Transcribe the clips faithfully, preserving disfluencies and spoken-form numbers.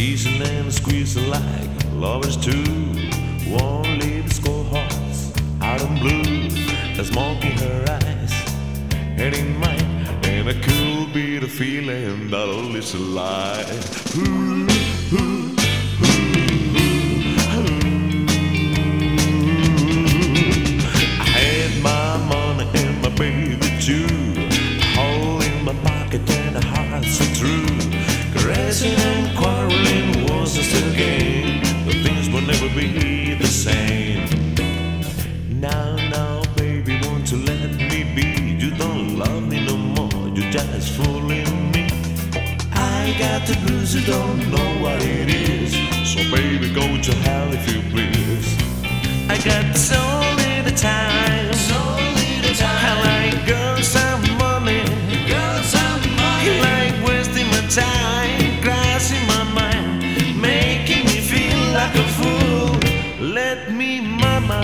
Kissing and squeezing like lovers too. Warm lips go hearts out of blue. A smoke in her eyes, head in mine, and a cool bit of feeling that all is a lie. Ooh, ooh, ooh, ooh. I had my money and my baby too, hole in my pocket and a heart so true. Caressing and quarreling was just a game, but things will never be the same. Now, now, baby, won't you let me be? You don't love me no more, you're just fooling me. I got the blues, you don't know what it is, so baby, go to hell if you please. I got so little time, so little time. I like girls and money, girls and money. You like wasting my time, crossing my mind, making me feel like a fool. Let me, mama.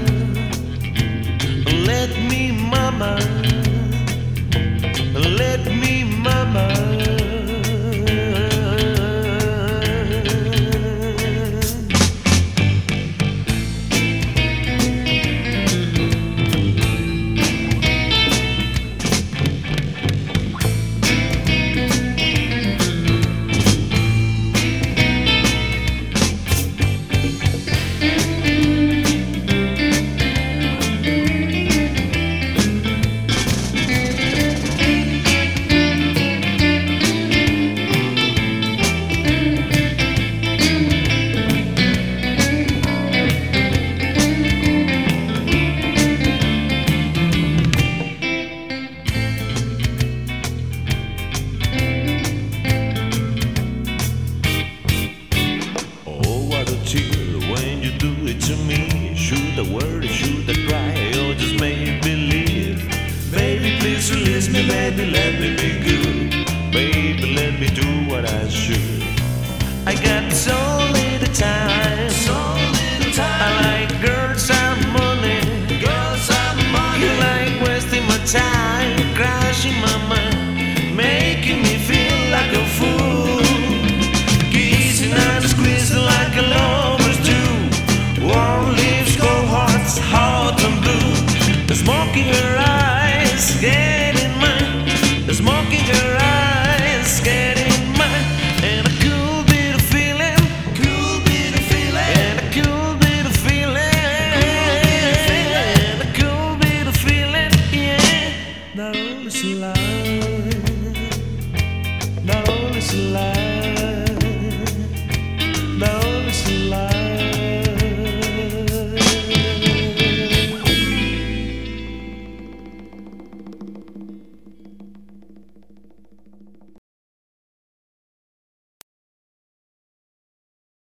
Let me, mama. Let me, mama. When you do it to me, should I worry, should I cry, or just make believe? Baby, please release me, baby, let me be good. Baby, let me do what I should. I got so little time, so little time. I like girls and money, girls and money. You like wasting my time, crashing my mind, making me feel like a fool. Kissing and squeezing like a lover's do. Warm leaves, cold hearts, hot and blue. The smoke in her eyes, getting mine. The smoke in her eyes, getting mine. And a cool bit of feeling, cool bit of feeling, and a cool bit of feeling, and a cool bit of feeling, yeah. That all is a lie.